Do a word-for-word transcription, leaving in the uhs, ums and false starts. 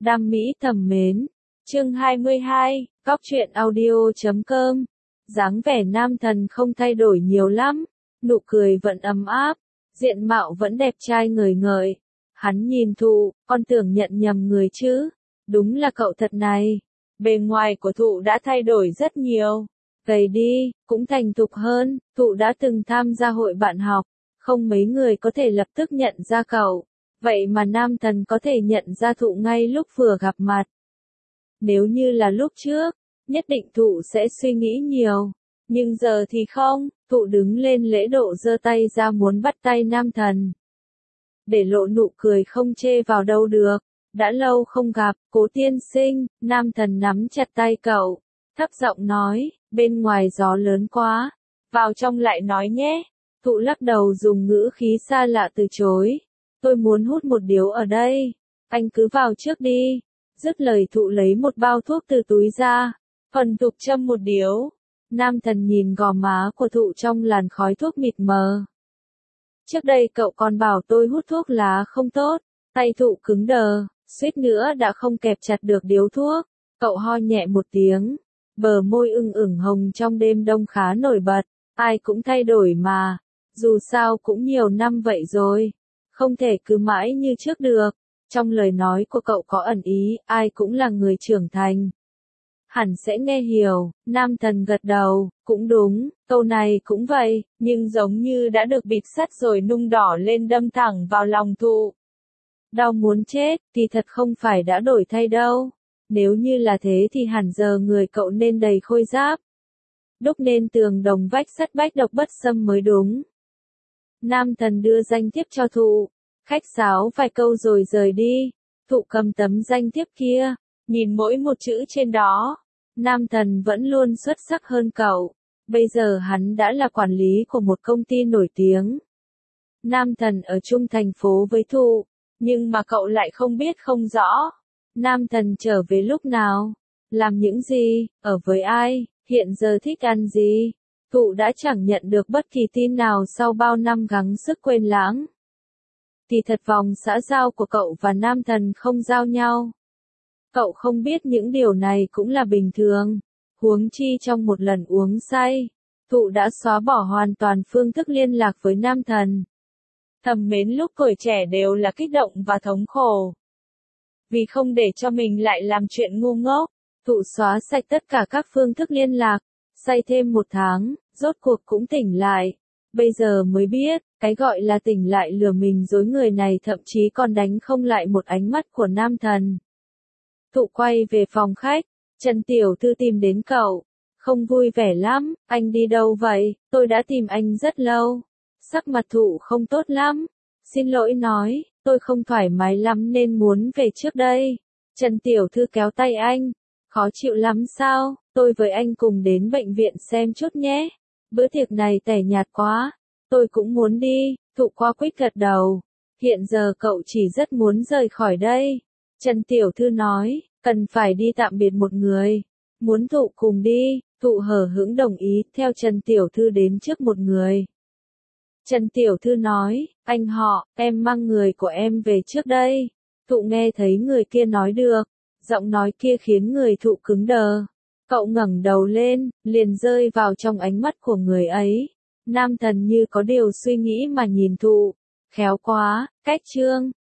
Đam mỹ thầm mến. Chương hai mươi hai, Góc truyện audio chấm com. Dáng vẻ nam thần không thay đổi nhiều lắm, nụ cười vẫn ấm áp, diện mạo vẫn đẹp trai ngời ngời. Hắn nhìn Thụ, con tưởng nhận nhầm người chứ, đúng là cậu thật này. Bề ngoài của Thụ đã thay đổi rất nhiều, gầy đi, cũng thành thục hơn. Thụ đã từng tham gia hội bạn học, không mấy người có thể lập tức nhận ra cậu, vậy mà nam thần có thể nhận ra Thụ ngay lúc vừa gặp mặt. Nếu như là lúc trước, nhất định Thụ sẽ suy nghĩ nhiều, nhưng giờ thì không. Thụ đứng lên lễ độ giơ tay ra muốn bắt tay nam thần, để lộ nụ cười không chê vào đâu được. Đã lâu không gặp, Cố tiên sinh. Nam thần nắm chặt tay cậu, thấp giọng nói, bên ngoài gió lớn quá, vào trong lại nói nhé. Thụ lắc đầu dùng ngữ khí xa lạ từ chối, tôi muốn hút một điếu ở đây, anh cứ vào trước đi. Dứt lời Thụ lấy một bao thuốc từ túi ra, phần thục châm một điếu. Nam thần nhìn gò má của Thụ trong làn khói thuốc mịt mờ. Trước đây cậu còn bảo tôi hút thuốc lá không tốt. Tay Thụ cứng đờ, suýt nữa đã không kẹp chặt được điếu thuốc. Cậu ho nhẹ một tiếng, bờ môi ửng ửng hồng trong đêm đông khá nổi bật. Ai cũng thay đổi mà, dù sao cũng nhiều năm vậy rồi, không thể cứ mãi như trước được. Trong lời nói của cậu có ẩn ý, ai cũng là người trưởng thành, hẳn sẽ nghe hiểu. Nam thần gật đầu, cũng đúng, câu này cũng vậy, nhưng giống như đã được bịt sắt rồi nung đỏ lên đâm thẳng vào lòng Thụ. Đau muốn chết, thì thật không phải đã đổi thay đâu. Nếu như là thế thì hẳn giờ người cậu nên đầy khôi giáp, đúc nên tường đồng vách sắt bách độc bất xâm mới đúng. Nam thần đưa danh thiếp cho Thụ, khách sáo vài câu rồi rời đi. Thụ cầm tấm danh thiếp kia, nhìn mỗi một chữ trên đó. Nam thần vẫn luôn xuất sắc hơn cậu, bây giờ hắn đã là quản lý của một công ty nổi tiếng. Nam thần ở chung thành phố với Thụ, nhưng mà cậu lại không biết không rõ. Nam thần trở về lúc nào, làm những gì, ở với ai, hiện giờ thích ăn gì. Thụ đã chẳng nhận được bất kỳ tin nào sau bao năm gắng sức quên lãng. Thì thật vòng xã giao của cậu và nam thần không giao nhau. Cậu không biết những điều này cũng là bình thường. Huống chi trong một lần uống say, Thụ đã xóa bỏ hoàn toàn phương thức liên lạc với nam thần. Thầm mến lúc tuổi trẻ đều là kích động và thống khổ, vì không để cho mình lại làm chuyện ngu ngốc. Thụ xóa sạch tất cả các phương thức liên lạc, say thêm một tháng, rốt cuộc cũng tỉnh lại. Bây giờ mới biết, cái gọi là tỉnh lại lừa mình dối người này thậm chí còn đánh không lại một ánh mắt của nam thần. Thụ quay về phòng khách, Trần Tiểu Thư tìm đến cậu, không vui vẻ lắm. Anh đi đâu vậy? Tôi đã tìm anh rất lâu. Sắc mặt Thụ không tốt lắm. Xin lỗi nói, tôi không thoải mái lắm nên muốn về trước đây. Trần Tiểu Thư kéo tay anh, khó chịu lắm sao? Tôi với anh cùng đến bệnh viện xem chút nhé. Bữa tiệc này tẻ nhạt quá, tôi cũng muốn đi. Thụ qua quýt gật đầu. Hiện giờ cậu chỉ rất muốn rời khỏi đây. Trần Tiểu Thư nói, cần phải đi tạm biệt một người. Muốn Thụ cùng đi. Thụ hờ hững đồng ý theo Trần Tiểu Thư đến trước một người. Trần Tiểu Thư nói, anh họ, em mang người của em về trước đây. Thụ nghe thấy người kia nói được, giọng nói kia khiến người Thụ cứng đờ. Cậu ngẩng đầu lên, liền rơi vào trong ánh mắt của người ấy. Nam thần như có điều suy nghĩ mà nhìn Thụ. Khéo quá, cách trương,